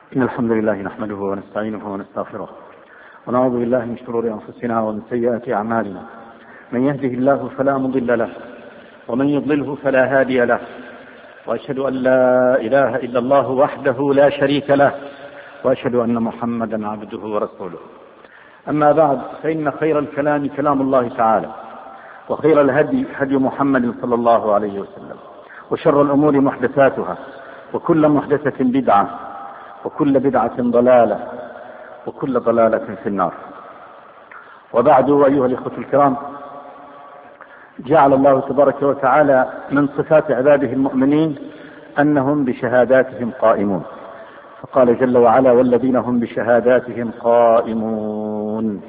إن الحمد لله نحمده ونستعينه ونستغفره ونعوذ بالله من شرور أنفسنا ومن سيئات أعمالنا. من يهده الله فلا مضل له ومن يضلله فلا هادي له، وأشهد أن لا إله إلا الله وحده لا شريك له، وأشهد أن محمدا عبده ورسوله. أما بعد، فإن خير الكلام كلام الله تعالى، وخير الهدي هدي محمد صلى الله عليه وسلم، وشر الأمور محدثاتها، وكل محدثة بدعة، وكل بدعة ضلالة، وكل ضلالة في النار. وبعد، أيها الإخوة الكرام، جعل الله تبارك وتعالى من صفات عباده المؤمنين أنهم بشهاداتهم قائمون، فقال جل وعلا: والذين هم بشهاداتهم قائمون.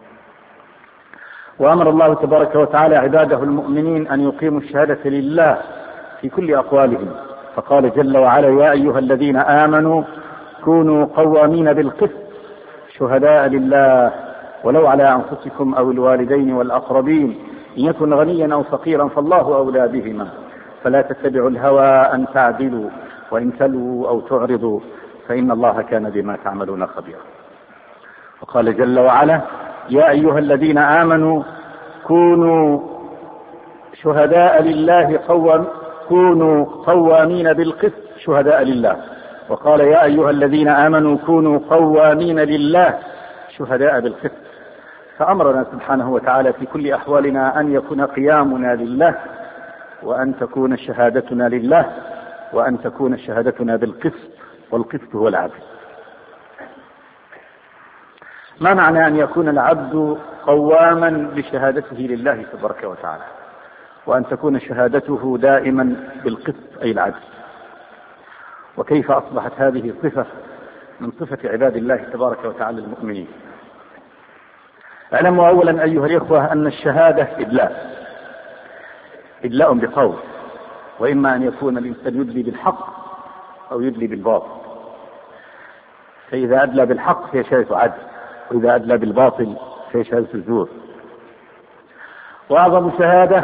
وأمر الله تبارك وتعالى عباده المؤمنين أن يقيموا الشهادة لله في كل أقوالهم، فقال جل وعلا: يا أيها الذين آمنوا كونوا قوامين بالقسط شهداء لله ولو على أنفسكم أو الوالدين والأقربين إن يكن غنيا أو فقيرا فالله أولى بهما فلا تتبعوا الهوى أن تعدلوا وإن تلووا أو تعرضوا فإن الله كان بما تعملون خبيرا. وقال جل وعلا: يا أيها الذين آمنوا كونوا شهداء لله كونوا قوامين بالقسط شهداء لله. وقال: يا أيها الذين آمنوا كونوا قوامين لله شهداء بالقسط. فأمرنا سبحانه وتعالى في كل أحوالنا أن يكون قيامنا لله، وأن تكون شهادتنا لله، وأن تكون شهادتنا بالقسط، والقسط هو العدل. ما معنى أن يكون العبد قواما بشهادته لله تبارك وتعالى، وأن تكون شهادته دائما بالقسط أي العدل؟ وكيف أصبحت هذه صفة من صفة عباد الله تبارك وتعالى المؤمنين؟ اعلموا أولا أيها الإخوة أن الشهادة إدلاء بقول، وإما أن يكون الإنسان يدلي بالحق أو يدلي بالباطل. فإذا أدلى بالحق فهي شهادة عدل، وإذا أدلى بالباطل فهي شهادة الزور. وأعظم شهادة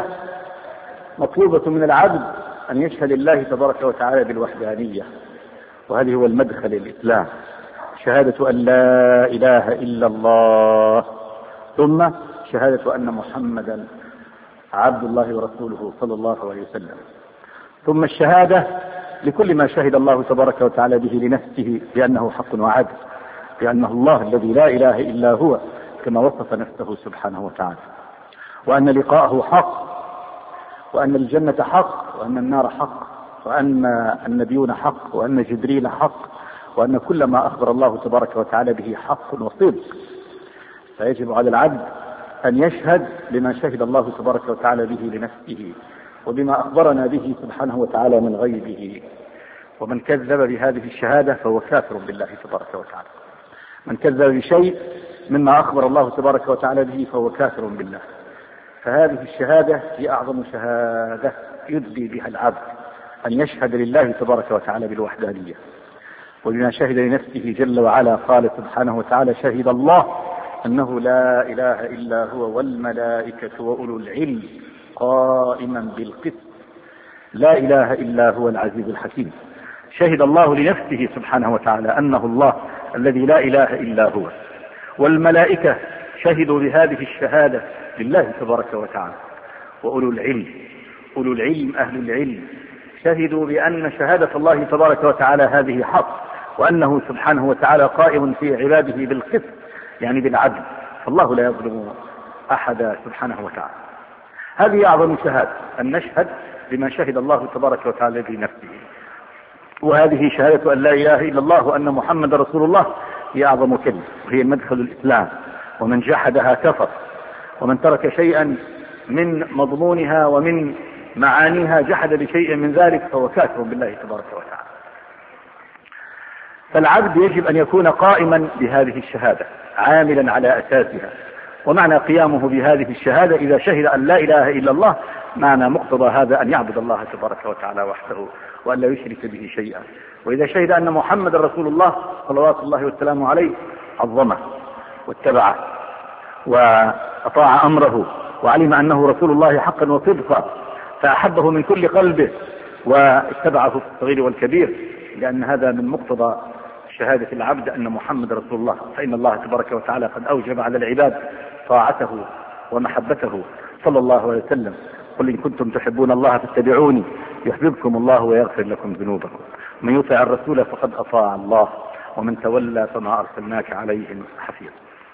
مطلوبة من العبد أن يشهد الله تبارك وتعالى بالوحدانية، وهذه هو المدخل الإسلام، شهادة أن لا إله إلا الله، ثم شهادة أن محمدا عبد الله ورسوله صلى الله عليه وسلم، ثم الشهادة لكل ما شهد الله تبارك وتعالى به لنفسه بأنه حق وعدل، بأنه الله الذي لا إله إلا هو كما وصف نفسه سبحانه وتعالى، وأن لقاءه حق، وأن الجنة حق، وأن النار حق، وأن النبيون حق، وأن جبريل حق، وأن كل ما أخبر الله تبارك وتعالى به حق وصدق. فيجب على العبد أن يشهد بما شهد الله تبارك وتعالى به لنفسه، وبما أخبرنا به سبحانه وتعالى من غيبه. ومن كذب بهذه الشهادة فهو كافر بالله تبارك وتعالى. من كذب بشيء مما أخبر الله تبارك وتعالى به فهو كافر بالله. فهذه الشهادة هي أعظم شهادة يدلي بها العبد، أن يشهد لله تبارك وتعالى بالوحدانية وبما شهد لنفسه جل وعلا. قال سبحانه وتعالى: شهد الله أنه لا إله إلا هو والملائكة وأولو العلم قائما بالقسط لا إله إلا هو العزيز الحكيم. شهد الله لنفسه سبحانه وتعالى أنه الله الذي لا إله إلا هو، والملائكة شهدوا بهذه الشهادة لله تبارك وتعالى، وأولو العلم، أولو العلم أهل العلم، شهدوا بأن شهادة الله تبارك وتعالى هذه حق، وأنه سبحانه وتعالى قائم في عباده بالقسط يعني بالعدل، فالله لا يظلم أحدا سبحانه وتعالى. هذه أعظم شهادة، أن نشهد بما شهد الله تبارك وتعالى بنفسه، وهذه شهادة أن لا إله إلا الله وأن محمد رسول الله هي أعظم كلمة، وهي مدخل الإسلام، ومن جحدها كفر، ومن ترك شيئا من مضمونها ومن معانيها جحد بشيء من ذلك فهو كافر بالله تبارك وتعالى. فالعبد يجب أن يكون قائما بهذه الشهادة عاملا على أساسها. ومعنى قيامه بهذه الشهادة إذا شهد أن لا إله إلا الله، معنى مقتضى هذا أن يعبد الله تبارك وتعالى وحده وأن لا يشرك به شيئا. وإذا شهد أن محمد رسول الله صلوات الله والسلام عليه عظمه واتبعه وأطاع أمره وعلم أنه رسول الله حقا وصدقا، فأحبه من كل قلبه واتبعه في الصغير والكبير، لأن هذا من مقتضى شهادة العبد أن محمد رسول الله، فإن الله تبارك وتعالى قد أوجب على العباد طاعته ومحبته صلى الله عليه وسلم. قل إن كنتم تحبون الله فاتبعوني يحببكم الله ويغفر لكم ذنوبكم، من يطع الرسول فقد أطاع الله، ومن تولى فما أرسلناك عليهم حفيظا.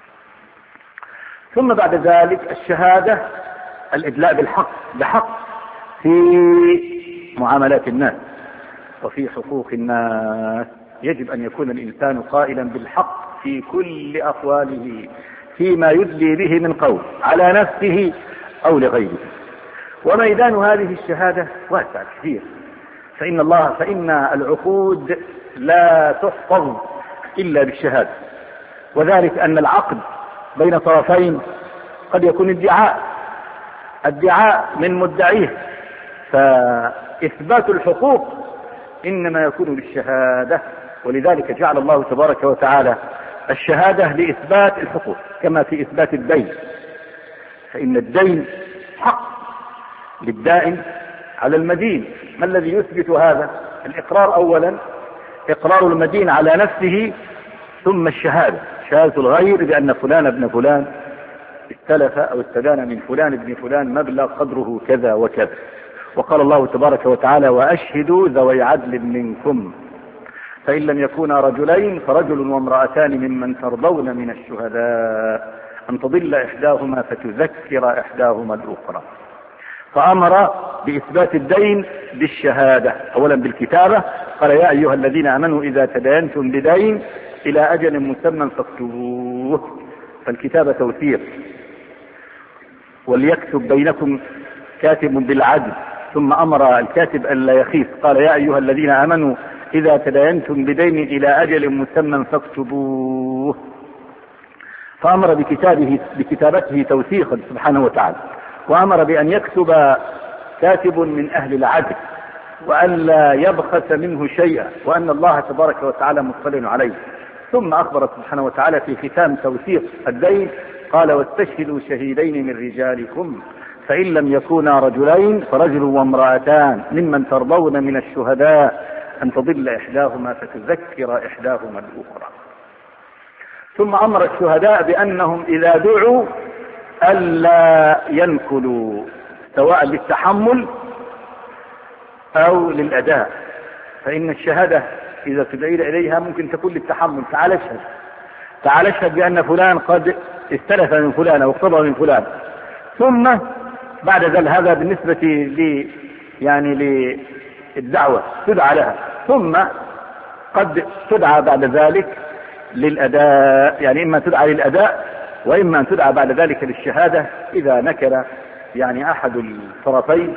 ثم بعد ذلك الشهادة الإدلاء بحق في معاملات الناس وفي حقوق الناس. يجب أن يكون الإنسان قائلا بالحق في كل أقواله فيما يدلي به من قول على نفسه أو لغيره. وميدان هذه الشهادة واسع كثير، فإن العقود لا تحفظ إلا بالشهادة، وذلك أن العقد بين طرفين قد يكون ادعاء من مدعيه، فإثبات الحقوق إنما يكون بالشهادة. ولذلك جعل الله تبارك وتعالى الشهادة لإثبات الحقوق كما في إثبات الدين، فإن الدين حق للدائن على المدين. ما الذي يثبت هذا؟ الإقرار أولا، إقرار المدين على نفسه، ثم الشهادة، شهادة الغير بأن فلان ابن فلان استلف أو استدان من فلان ابن فلان مبلغ قدره كذا وكذا. وقال الله تبارك وتعالى وأشهدوا ذوي عدل منكم، فإن لم يكونا رجلين فرجل وامرأتان ممن ترضون من الشهداء أن تضل إحداهما فتذكر إحداهما الأخرى. فأمر بإثبات الدين بالشهادة، أولا بالكتابة، قال يا أيها الذين آمنوا إذا تداينتم بدين إلى أجل مسمى فاكتبوه، فالكتابة توثيق. وليكتب بينكم كاتب بالعدل، ثم أمر الكاتب أن لا يخيف، قال يا أيها الذين آمنوا إذا تداينتم بدين إلى أجل مسمى فاكتبوه، فأمر بكتابته توثيقا سبحانه وتعالى، وأمر بأن يكتب كاتب من أهل العدل وأن لا يبخس منه شيئا، وأن الله تبارك وتعالى مطلع عليه. ثم أخبر سبحانه وتعالى في ختام توثيق الدين قال واستشهدوا شهيدين من رجالكم فإن لم يكونا رجلين فرجل وامرأتان ممن ترضون من الشهداء أن تضل إحداهما فتذكر إحداهما الأخرى. ثم أمر الشهداء بأنهم إذا دعوا ألا ينكلوا سواء للتحمل أو للأداء، فإن الشهادة إذا تدعين إليها ممكن تكون للتحمل، تعال اشهد بأن فلان قد استلف من فلان أو اقتضى من فلان، ثم بعد ذلك هذا بالنسبة للدعوة تدعى لها، ثم قد تدعى بعد ذلك للأداء، يعني إما تدعى للأداء وإما أن تدعى بعد ذلك للشهادة إذا نكل أحد الطرفين،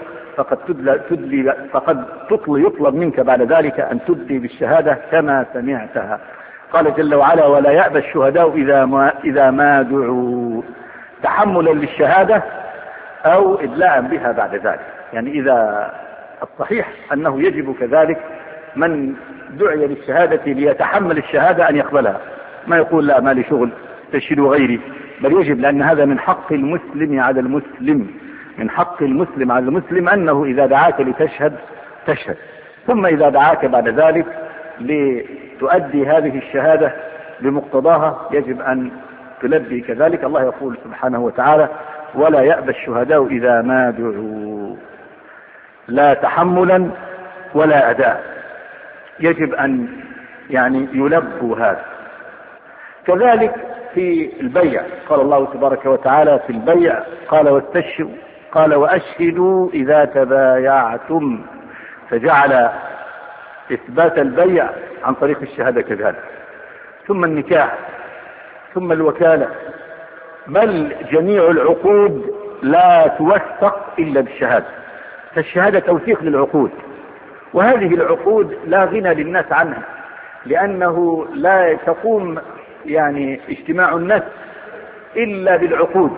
فقد يطلب منك بعد ذلك أن تدلي بالشهادة كما سمعتها. قال جل وعلا ولا يأبى الشهداء إذا ما دعوا، تحملا للشهادة أو إدلاء بها بعد ذلك. إذا الصحيح أنه يجب كذلك من دعي للشهادة ليتحمل الشهادة أن يقبلها، ما يقول لا ما لي شغل تشهدوا غيري، بل يجب، لأن هذا من حق المسلم على المسلم، من حق المسلم على المسلم أنه إذا دعاك لتشهد تشهد، ثم إذا دعاك بعد ذلك لتؤدي هذه الشهادة بمقتضاها يجب أن تلبي كذلك. الله يقول سبحانه وتعالى ولا يأبى الشهداء إذا ما دعوا، لا تحملا ولا أداء، يجب أن يلبوا هذا. كذلك في البيع قال الله تبارك وتعالى في البيع قال وأشهدوا إذا تبايعتم، فجعل إثبات البيع عن طريق الشهادة كذلك، ثم النكاح، ثم الوكالة، بل جميع العقود لا توثق إلا بالشهادة، فالشهادة توثيق للعقود، وهذه العقود لا غنى للناس عنها، لأنه لا تقوم اجتماع الناس إلا بالعقود،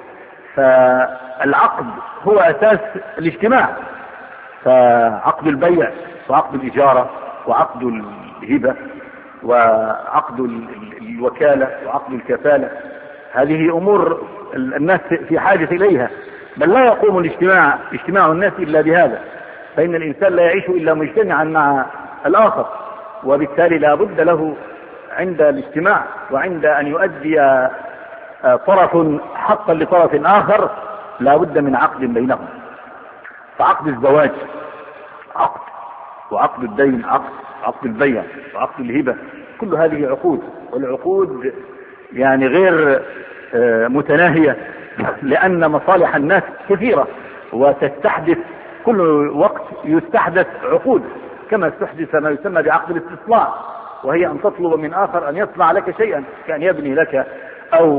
فالعقد هو أساس الاجتماع، فعقد البيع وعقد الإجارة وعقد الهبة وعقد الوكالة وعقد الكفالة، هذه أمور الناس في حاجة إليها، بل لا يقوم اجتماع الناس إلا بهذا، فإن الإنسان لا يعيش إلا مجتمعا مع الآخر، وبالتالي لا بد له عند الاجتماع وعند أن يؤدي طرف حقا لطرف آخر لا بد من عقد بينهم. فعقد الزواج عقد، وعقد الدين عقد، عقد البيع وعقد الهبة، كل هذه عقود، والعقود يعني غير متناهية، لأن مصالح الناس كثيرة وتستحدث كل وقت، يستحدث عقود، كما استحدث ما يسمى بعقد الاستصلاح، وهي أن تطلب من آخر أن يصنع لك شيئا، كأن يبني لك أو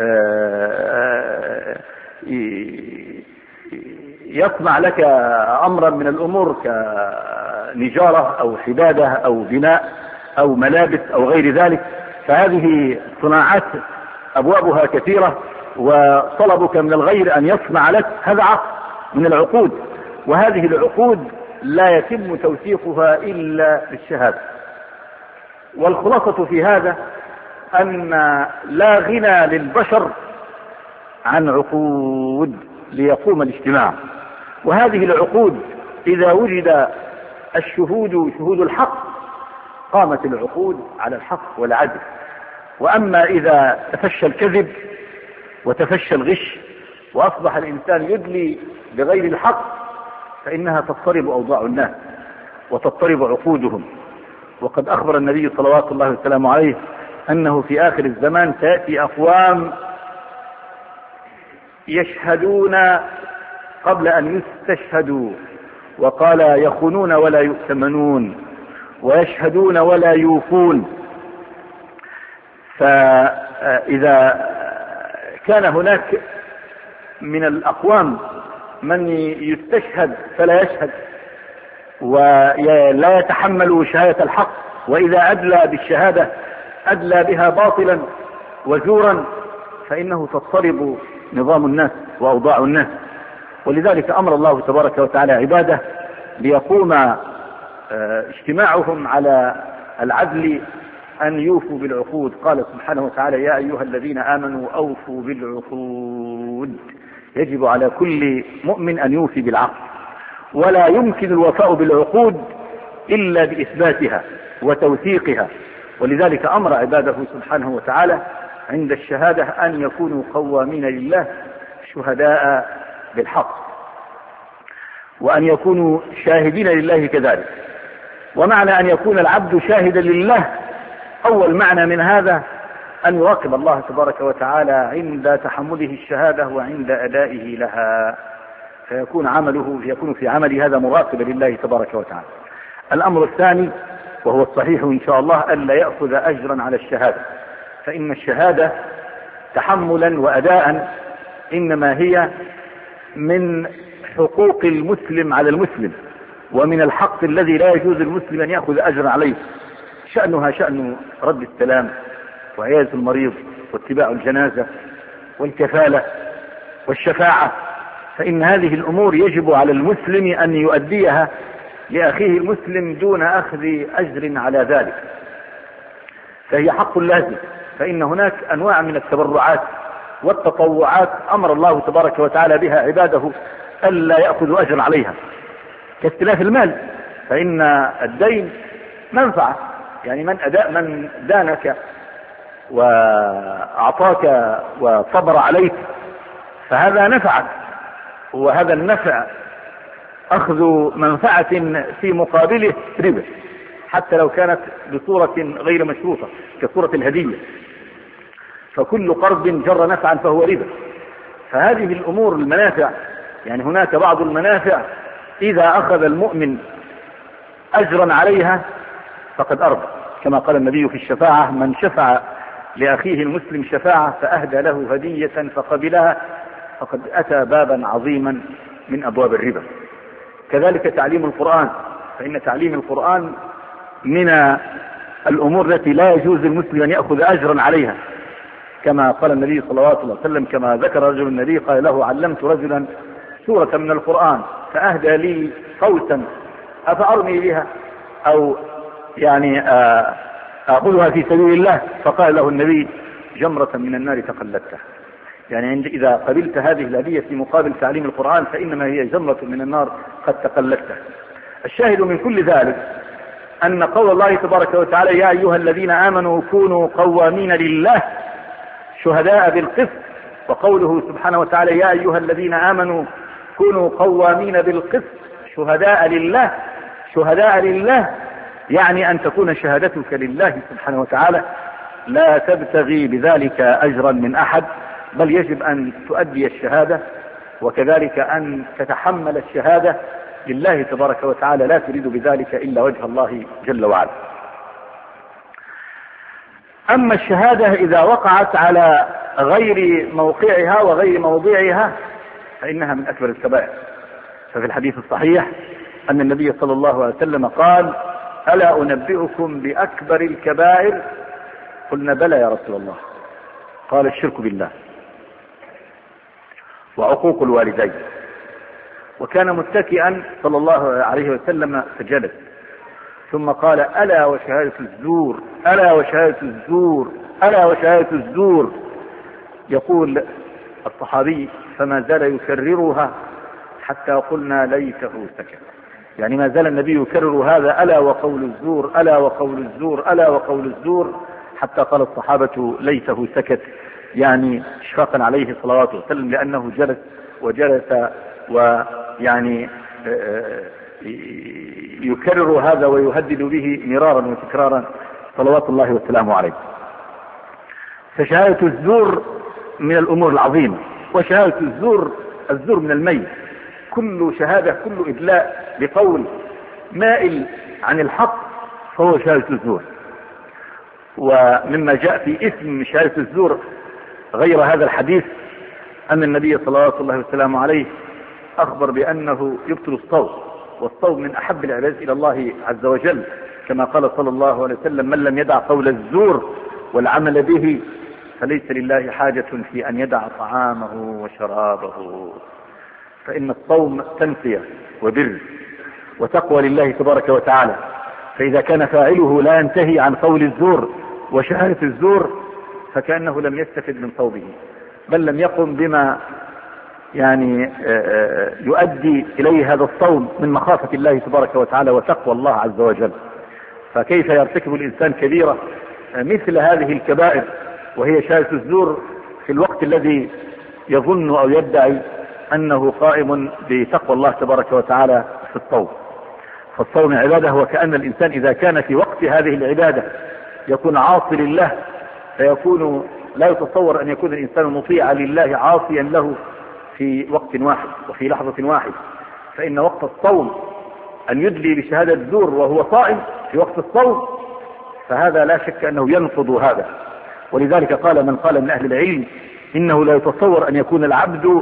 يصنع لك أمرا من الأمور كنجارة أو حدادة أو بناء أو ملابس أو غير ذلك. فهذه صناعات أبوابها كثيرة، وطلبك من الغير أن يصنع لك هذا عقد من العقود، وهذه العقود لا يتم توثيقها إلا بالشهادة. والخلاصة في هذا أن لا غنى للبشر عن عقود ليقوم الاجتماع، وهذه العقود إذا وجد الشهود شهود الحق قامت العقود على الحق والعدل. وأما إذا تفشى الكذب وتفشى الغش وأصبح الإنسان يدلي بغير الحق فإنها تضطرب أوضاع الناس وتضطرب عقودهم. وقد أخبر النبي صلوات الله وسلامه عليه أنه في آخر الزمان سيأتي أقوام يشهدون قبل أن يستشهدوا، وقال يخونون ولا يؤتمنون ويشهدون ولا يوفون. فإذا كان هناك من الأقوام من يستشهد فلا يشهد ولا يتحمل شهادة الحق، وإذا أدلى بالشهادة أدلى بها باطلا وزورا، فإنه تضطرب نظام الناس وأوضاع الناس. ولذلك أمر الله تبارك وتعالى عباده ليقوم اجتماعهم على العدل أن يوفوا بالعقود. قال سبحانه وتعالى يا أيها الذين آمنوا أوفوا بالعقود. يجب على كل مؤمن أن يوفي بالعقد، ولا يمكن الوفاء بالعقود إلا بإثباتها وتوثيقها. ولذلك أمر عباده سبحانه وتعالى عند الشهادة أن يكونوا قوامين لله شهداء بالحق، وأن يكونوا شاهدين لله كذلك. ومعنى أن يكون العبد شاهدا لله، أول معنى من هذا أن يراقب الله تبارك وتعالى عند تحمله الشهادة وعند أدائه لها، فيكون في عمل هذا مراقبا لله تبارك وتعالى. الأمر الثاني وهو الصحيح إن شاء الله ألا يأخذ أجرا على الشهادة، فإن الشهادة تحملا وأداء إنما هي من حقوق المسلم على المسلم، ومن الحق الذي لا يجوز المسلم أن يأخذ أجرا عليه. شأنها شأن رد السلام وعيادة المريض واتباع الجنازة والكفالة والشفاعة، فإن هذه الأمور يجب على المسلم أن يؤديها لأخيه المسلم دون أخذ أجر على ذلك، فهي حق لازم. فإن هناك أنواع من التبرعات والتطوعات أمر الله تبارك وتعالى بها عباده ألا يأخذوا أجر عليها، كاستلاف المال، فإن الدين منفعة، يعني من دانك وأعطاك وصبر عليك فهذا نفعك، وهذا النفع أخذ منفعة في مقابله ربا، حتى لو كانت بصورة غير مشروطة كصورة الهدية، فكل قرض جر نفعا فهو ربا. فهذه الأمور المنافع، يعني هناك بعض المنافع إذا أخذ المؤمن أجرا عليها فقد أربى، كما قال النبي في الشفاعة من شفع لأخيه المسلم شفاعة فأهدى له هدية فقبلها فقد أتى بابا عظيما من أبواب الربا. كذلك تعليم القرآن، فإن تعليم القرآن من الأمور التي لا يجوز المسلم أن يأخذ أجرا عليها، كما قال النبي صلى الله عليه وسلم كما ذكر رجل النبي قال له علمت رجلا سورة من القرآن فأهدى لي قوسا أفأرمي بها أو يعني أخذها في سبيل الله، فقال له النبي جمرة من النار تقلدتها، يعني إذا قبلت هذه الهدية في مقابل تعليم القرآن فإنما هي جمرة من النار قد تقلدتها. الشاهد من كل ذلك أن قول الله تبارك وتعالى يا أيها الذين آمنوا كونوا قوامين لله شهداء بالقسط، وقوله سبحانه وتعالى يا أيها الذين آمنوا كونوا قوامين بالقسط شهداء لله. شهداء لله يعني أن تكون شهادتك لله سبحانه وتعالى، لا تبتغي بذلك أجرا من أحد، بل يجب أن تؤدي الشهادة، وكذلك أن تتحمل الشهادة لله تبارك وتعالى، لا تريد بذلك إلا وجه الله جل وعلا. أما الشهادة إذا وقعت على غير موقعها وغير موضعها فإنها من أكبر الكبائر. ففي الحديث الصحيح أن النبي صلى الله عليه وسلم قال ألا أنبئكم بأكبر الكبائر؟ قلنا بلى يا رسول الله. قال الشرك بالله وعقوق الوالدين. وكان متكئا صلى الله عليه وسلم فجلس، ثم قال ألا وشهادة الزور، ألا وشهادة الزور، ألا وشهادة الزور. يقول الصحابي فما زال يكررها حتى قلنا ليته سكت. يعني ما زال النبي يكرر هذا ألا وقول الزور، ألا وقول الزور، ألا وقول الزور، حتى قال الصحابة ليته سكت، يعني اشفاقا عليه صلوات وسلم، لأنه جلس ويعني يكرر هذا ويهدد به مرارا وتكرارا صلوات الله وسلامه عليه. فشهادة الزور من الأمور العظيمة، وشهادة الزور من الميت. كل شهادة، كل إدلاء بقول مائل عن الحق فهو شهادة الزور. ومما جاء في اسم شهادة الزور غير هذا الحديث أن النبي صلى الله عليه عليه أخبر بأنه يبطل الصوم، والصوم من أحب العبادات إلى الله عز وجل، كما قال صلى الله عليه وسلم من لم يدع قول الزور والعمل به فليس لله حاجة في أن يدع طعامه وشرابه. فإن الصوم تنفية وبر وتقوى لله تبارك وتعالى، فإذا كان فاعله لا ينتهي عن قول الزور وشهادة الزور فكأنه لم يستفد من صومه، بل لم يقم بما يعني يؤدي إليه هذا الصوم من مخافة الله تبارك وتعالى وتقوى الله عز وجل. فكيف يرتكب الإنسان كبيرة مثل هذه الكبائر وهي شهادة الزور في الوقت الذي يظن أو يدعي أنه قائم بتقوى الله تبارك وتعالى في الصوم. فالصوم عبادة، وكأن الإنسان إذا كان في وقت هذه العبادة يكون عاصي لله، فيكون لا يتصور أن يكون الإنسان مطيعا لله عاصيا له في وقت واحد وفي لحظة واحدة. فإن وقت الصوم أن يدلي بشهادة الزور وهو صائم في وقت الصوم فهذا لا شك أنه ينقض هذا. ولذلك قال من قال من أهل العلم إنه لا يتصور أن يكون العبد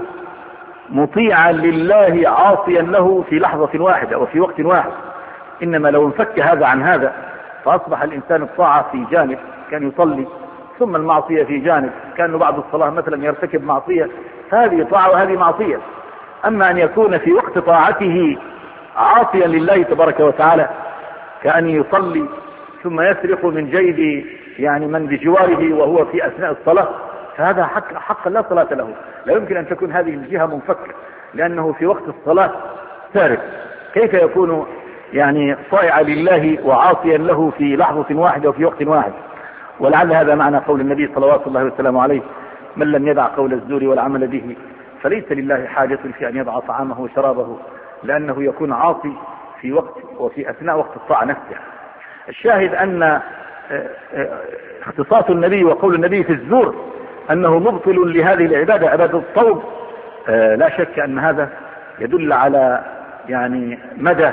مطيعا لله عاصيا له في لحظة واحدة وفي وقت واحد، إنما لو انفك هذا عن هذا فأصبح الإنسان الطاعة في جانب كان يصلي، ثم المعصية في جانب كان بعد الصلاة مثلا يرتكب معصية، هذه طاعة وهذه معصية. أما أن يكون في وقت طاعته عاصيا لله تبارك وتعالى كأن يصلي ثم يسرق من جيب يعني من بجواره وهو في أثناء الصلاة، فهذا حق لا صلاة له. لا يمكن أن تكون هذه الجهة منفكة، لأنه في وقت الصلاة سارق. كيف يكون يعني طائعا لله وعاصيا له في لحظة واحدة وفي وقت واحد؟ ولعل هذا معنى قول النبي صلوات الله وسلامه عليه من لم يدع قول الزور والعمل به فليس لله حاجة في أن يدع طعامه وشرابه، لأنه يكون عاصي في وقت وفي أثناء وقت الطاعة نفسها. الشاهد أن اختصاص النبي وقول النبي في الزور أنه مبطل لهذه العبادة، عبادة الصوم، لا شك أن هذا يدل على يعني مدى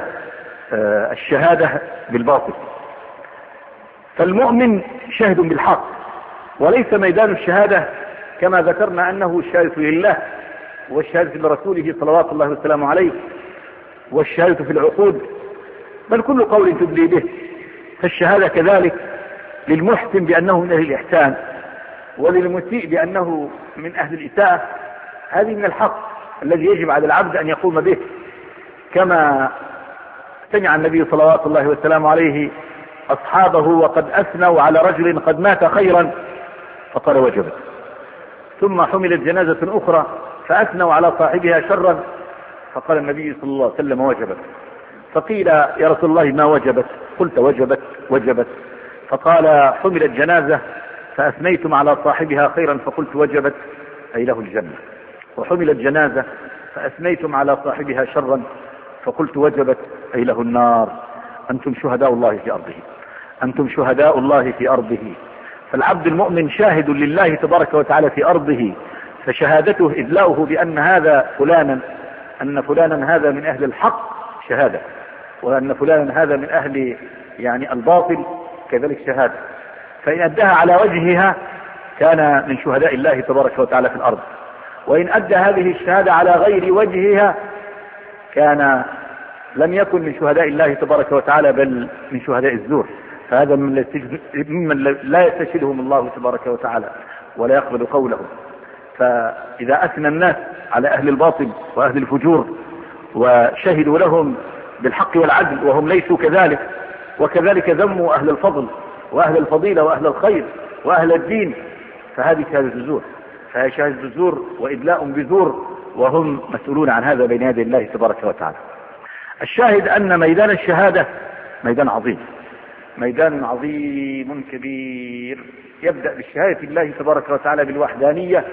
الشهادة بالباطل. فالمؤمن شاهد بالحق، وليس ميدان الشهادة كما ذكرنا أنه الشهادة لله والشهادة لرسوله صلوات الله وسلامه عليه والشهادة في العقود، بل كل قول تدلي به. فالشهادة كذلك للمحسن بأنه من أهل الإحسان، وللمسيء بأنه من أهل الإساءة. هذه من الحق الذي يجب على العبد أن يقوم به، كما سمع النبي صلوات الله وسلامه عليه أصحابه وقد أثنوا على رجل قد مات خيرا فقال وجبت، ثم حملت جنازة أخرى فأثنوا على صاحبها شرا فقال النبي صلى الله عليه وسلم وجبت. فقيل يا رسول الله ما وجبت؟ قلت وجبت وجبت. فقال حملت جنازة فأثنيتم على صاحبها خيرا فقلت وجبت أي له الجنة، وحملت جنازة فأثنيتم على صاحبها شرا فقلت وجبت أي له النار. أنتم شهداء الله في أرضه، أنتم شهداء الله في أرضه. فالعبد المؤمن شاهد لله تبارك وتعالى في أرضه، فشهادته إدلاؤه بأن هذا فلانا، أن فلانا هذا من أهل الحق شهادة، وأن فلانا هذا من أهل يعني الباطل كذلك شهادة. فإن أداها على وجهها كان من شهداء الله تبارك وتعالى في الأرض، وإن أدى هذه الشهادة على غير وجهها كان لم يكن من شهداء الله تبارك وتعالى بل من شهداء الزور. فهذا ممن لا يستشهدهم الله تبارك وتعالى ولا يقبل قولهم. فإذا أثنى الناس على أهل الباطل وأهل الفجور وشهدوا لهم بالحق والعدل وهم ليسوا كذلك، وكذلك ذموا أهل الفضل وأهل الفضيلة وأهل الخير وأهل الدين، فهذه شهادة الزور، فهي شهادة الزور وإدلاء بزور، وهم مسؤولون عن هذا بين يدي الله تبارك وتعالى. الشاهد أن ميدان الشهادة ميدان عظيم، ميدان عظيم كبير، يبدأ بالشهادة الله تبارك وتعالى بالوحدانية،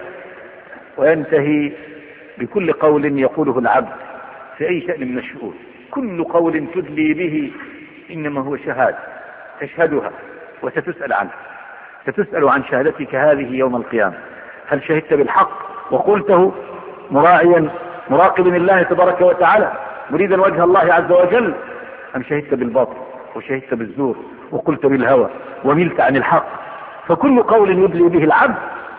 وينتهي بكل قول يقوله العبد في أي شأن من الشؤون. كل قول تدلي به إنما هو شهادة تشهدها وستسأل عنها، ستسأل عن شهادتك هذه يوم القيامة. هل شهدت بالحق وقلته مراعيا مراقبا الله تبارك وتعالى مريدا وجه الله عز وجل، أم شهدت بالباطل وشهدت بالزور وقلت بالهوى وملت عن الحق؟ فكل قول يدلي به العبد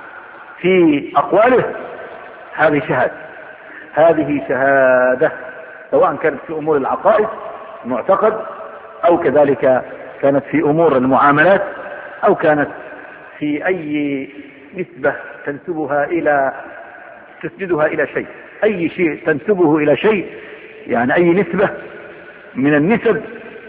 في أقواله هذه شهادة، هذه شهادة، سواء كانت في أمور العقائد المعتقد، أو كذلك كانت في أمور المعاملات، أو كانت في أي نسبة تسندها إلى شيء، أي شيء تنسبه إلى شيء، يعني أي نسبة من النسب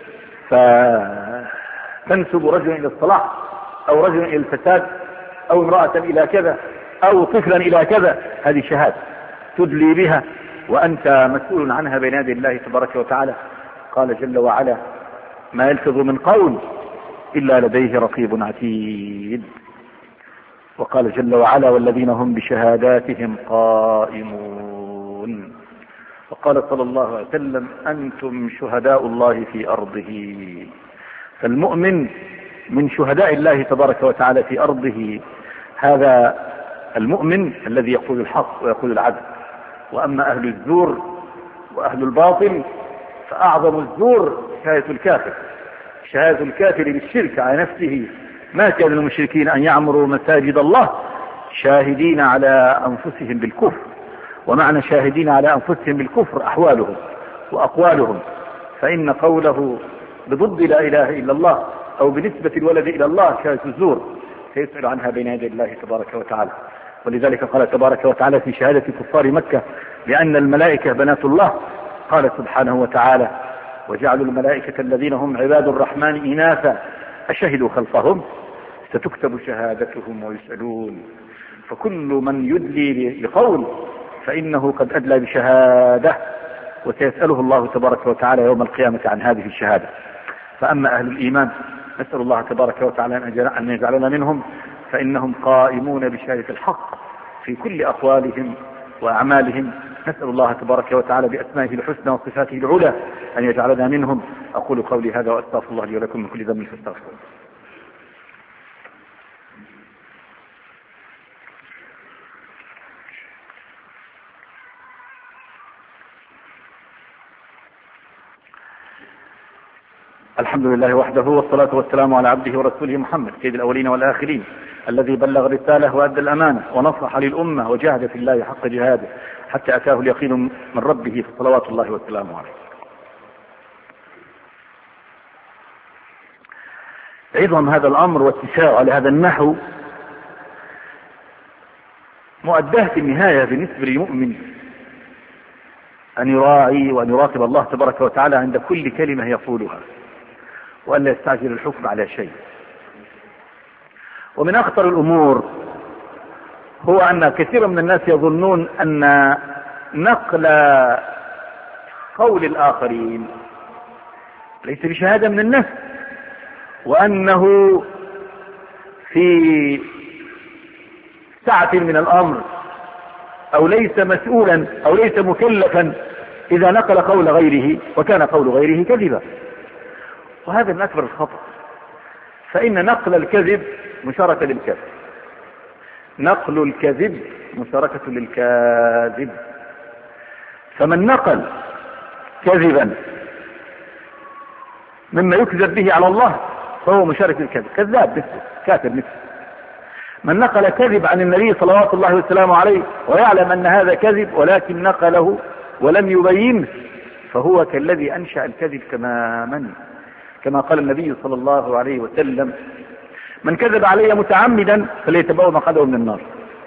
فتنسب رجلا إلى الصلاح أو رجلا إلى الفساد أو امرأة إلى كذا أو طفلا إلى كذا، هذه شهادة تدلي بها وأنت مسؤول عنها بين يدي الله تبارك وتعالى. قال جل وعلا: ما يلفظ من قول إلا لديه رقيب عتيد. وقال جل وعلا: والذين هم بشهاداتهم قائمون. وقال صلى الله عليه وسلم: أنتم شهداء الله في أرضه. فالمؤمن من شهداء الله تبارك وتعالى في أرضه، هذا المؤمن الذي يقول الحق ويقول العدل. وأما أهل الزور وأهل الباطل فأعظم الزور شهادة الكافر، شهادة الكافر بالشرك على نفسه. ما كان للمشركين أن يعمروا مساجد الله شاهدين على أنفسهم بالكفر. ومعنى شاهدين على أنفسهم بالكفر أحوالهم وأقوالهم، فإن قوله بضد لا إله إلا الله أو بنسبة الولد إلى الله شهادة الزور، سيسأل عنها بين يدي الله تبارك وتعالى. ولذلك قال تبارك وتعالى في شهادة كفار مكة بأن الملائكة بنات الله، قال سبحانه وتعالى: وجعلوا الملائكة الذين هم عباد الرحمن إناثا أشهدوا خلقهم ستكتب شهادتهم ويسألون. فكل من يدلي بقول فإنه قد أدلى بشهادة، وسيسأله الله تبارك وتعالى يوم القيامة عن هذه الشهادة. فأما أهل الإيمان نسأل الله تبارك وتعالى أن يجعلنا منهم، فإنهم قائمون بشهادة الحق في كل أقوالهم وأعمالهم. نسأل الله تبارك وتعالى بأسمائه الحسنى وصفاته العلى أن يجعلنا منهم. أقول قولي هذا وأستغفر الله لي ولكم من كل ذنب فاستغفروه. الحمد لله وحده، والصلاة والسلام على عبده ورسوله محمد سيد الأولين والآخرين، الذي بلغ الرسالة وأدى الأمانة ونصح للأمة وجاهد في الله حق جهاده حتى أتاه اليقين من ربه، فصلوات الله وسلامه عليه. عظم هذا الأمر واتساع على هذا النحو مؤداه في النهاية بالنسبة للمؤمن أن يراعي وأن يراقب الله تبارك وتعالى عند كل كلمة يقولها، وأن لا يستعجل الحكم على شيء. ومن أخطر الأمور هو أن كثير من الناس يظنون أن نقل قول الآخرين ليس بشهادة من النفس، وأنه في سعة من الأمر، أو ليس مسؤولا أو ليس مكلفا إذا نقل قول غيره وكان قول غيره كذبا، وهذا من أكبر الخطأ. فإن نقل الكذب مشاركة للكذب، نقل الكذب مشاركة للكاذب. فمن نقل كذبا مما يكذب به على الله فهو مشارك للكذب، كذاب مثله، كافر مثله. من نقل كذب عن النبي صلوات الله وسلامه عليه ويعلم أن هذا كذب ولكن نقله ولم يبينه فهو كالذي أنشأ الكذب تماما، كما قال النبي صلى الله عليه وسلم: من كذب علي متعمدا فليتبوأ مقعده من النار.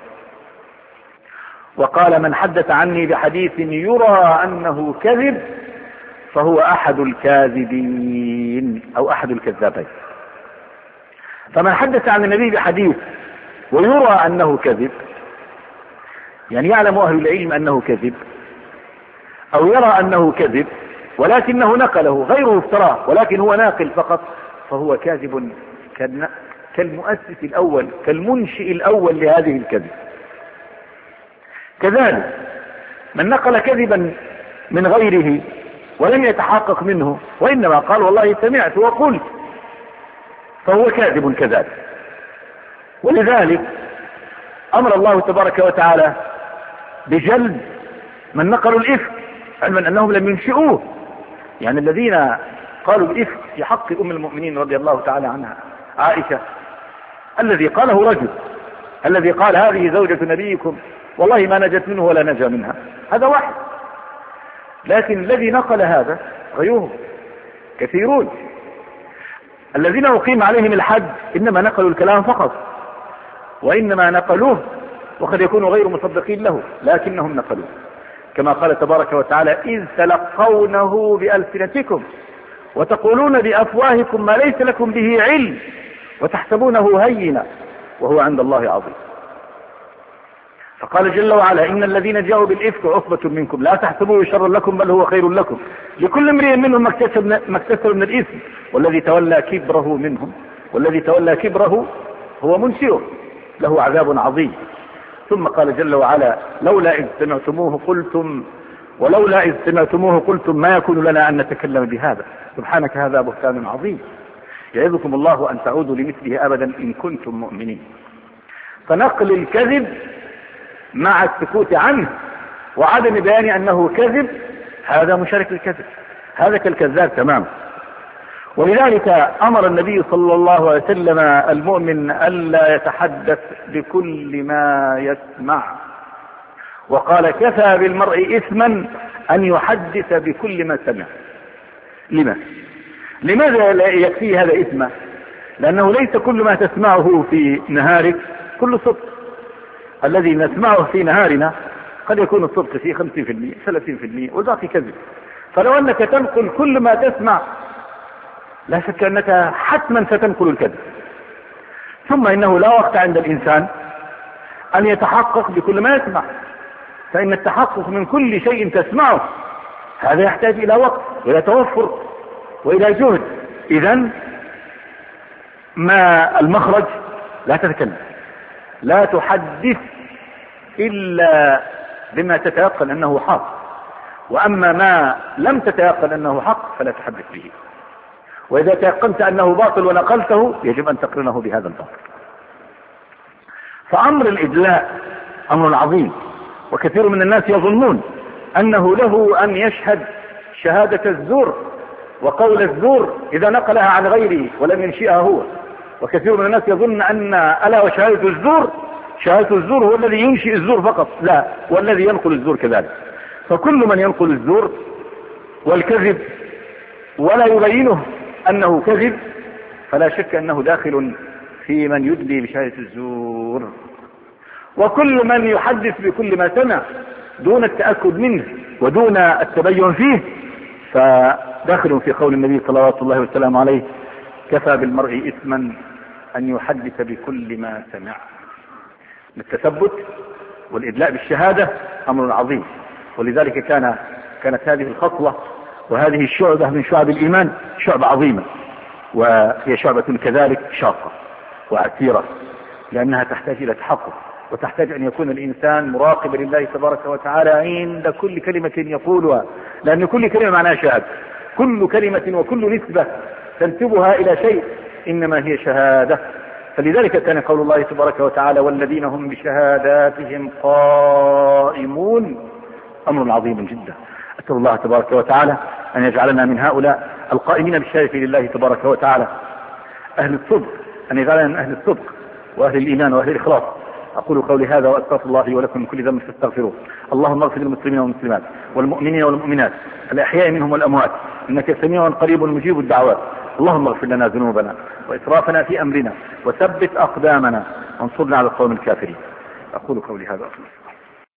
وقال: من حدث عني بحديث يرى أنه كذب فهو أحد الكاذبين أو أحد الكذابين. فمن حدث عن النبي بحديث ويرى أنه كذب، يعني يعلم أهل العلم أنه كذب، أو يرى أنه كذب ولكنه نقله، غيره افتراه ولكن هو ناقل فقط، فهو كاذب كالمؤسس الأول، كالمنشئ الأول لهذه الكذب. كذلك من نقل كذبا من غيره ولم يتحقق منه وإنما قال والله سمعت وقلت، فهو كاذب كذلك. ولذلك أمر الله تبارك وتعالى بجلد من نقلوا الإفك، علما أنهم لم ينشئوه. يعني الذين قالوا الإفك في حق أم المؤمنين رضي الله تعالى عنها عائشة، الذي قاله رجل، الذي قال هذه زوجة نبيكم والله ما نجت منه ولا نجا منها، هذا واحد. لكن الذي نقل هذا غيره كثيرون. الذين أقيم عليهم الحد إنما نقلوا الكلام فقط، وإنما نقلوه وقد يكونوا غير مصدقين له لكنهم نقلوه، كما قال تبارك وتعالى: إذ تلقونه بألسنتكم وتقولون بأفواهكم ما ليس لكم به علم وتحسبونه هينا وهو عند الله عظيم. فقال جل وعلا: إن الذين جاءوا بالإفك عصبة منكم لا تحسبوه شرا لكم بل هو خير لكم لكل امرئ منهم ما اكتسب من الإثم والذي تولى كبره هو منشئه له عذاب عظيم. ثم قال جل وعلا: ولولا إذ سمعتموه قلتم ما يكون لنا أن نتكلم بهذا سبحانك هذا بهتان عظيم يعظكم الله أن تعودوا لمثله أبدا إن كنتم مؤمنين. فنقل الكذب مع السكوت عنه وعدم بيان أنه كذب هذا مشارك للكذب، هذا كالكذاب تمام. ولذلك أمر النبي صلى الله عليه وسلم المؤمن ألا يتحدث بكل ما يسمع، وقال: كفى بالمرء إثما أن يحدث بكل ما سمع. لماذا لا يكفي هذا إثما؟ لأنه ليس كل ما تسمعه في نهارك كل صدق. الذي نسمعه في نهارنا قد يكون الصدق فيه 50% 30% والباقي كذب. فلو أنك تنقل كل ما تسمع لا شك أنك حتما ستنقل الكذب. ثم إنه لا وقت عند الإنسان أن يتحقق بكل ما يسمع، فإن التحقق من كل شيء تسمعه هذا يحتاج إلى وقت وإلى توفر وإلى جهد. إذن ما المخرج؟ لا تتكلم، لا تحدث إلا بما تتيقن أنه حق، وأما ما لم تتيقن أنه حق فلا تحدث به. وإذا تيقنت أنه باطل ونقلته يجب أن تقرنه بهذا الباطل. فأمر الإدلاء أمر عظيم، وكثير من الناس يظنون أنه له أن يشهد شهادة الزور وقول الزور إذا نقلها عن غيره ولم ينشئها هو. وكثير من الناس يظن أن ألا وشهادة الزور هو الذي ينشئ الزور فقط، لا، والذي ينقل الزور كذلك. فكل من ينقل الزور والكذب ولا يبينه أنه كذب فلا شك أنه داخل في من يدلي بشهادة الزور. وكل من يحدث بكل ما سمع دون التأكد منه ودون التبين فيه فداخل في قول النبي صلوات الله وسلامه عليه: كفى بالمرء إثما أن يحدث بكل ما سمع. التثبت والإدلاء بالشهادة أمر عظيم، ولذلك كانت هذه الخطوة وهذه الشعبة من شعب الإيمان شعبة عظيمة. وهي شعبة كذلك شاقة وعسيرة، لأنها تحتاج إلى تحقق، وتحتاج أن يكون الإنسان مراقبا لله تبارك وتعالى عند كل كلمة يقولها، لأن كل كلمة معناها شهادة، كل كلمة وكل نسبة تنسبها إلى شيء إنما هي شهادة. فلذلك كان قول الله تبارك وتعالى والذين هم بشهاداتهم قائمون أمر عظيم جدا. أسأل الله تبارك وتعالى أن يجعلنا من هؤلاء القائمين بالشهادة لله تبارك وتعالى، أهل الصدق، أن يجعلنا من أهل الصدق وأهل الإيمان وأهل الإخلاص. أقول قولي هذا وأستغفر الله ولكم من كل ذنب فاستغفروه. اللهم اغفر للمسلمين والمسلمات والمؤمنين والمؤمنات الأحياء منهم والأموات، إنك سميع قريب مجيب الدعوات. اللهم اغفر لنا ذنوبنا وإسرافنا في أمرنا وثبت أقدامنا وانصرنا على القوم الكافرين. أقول قولي هذا.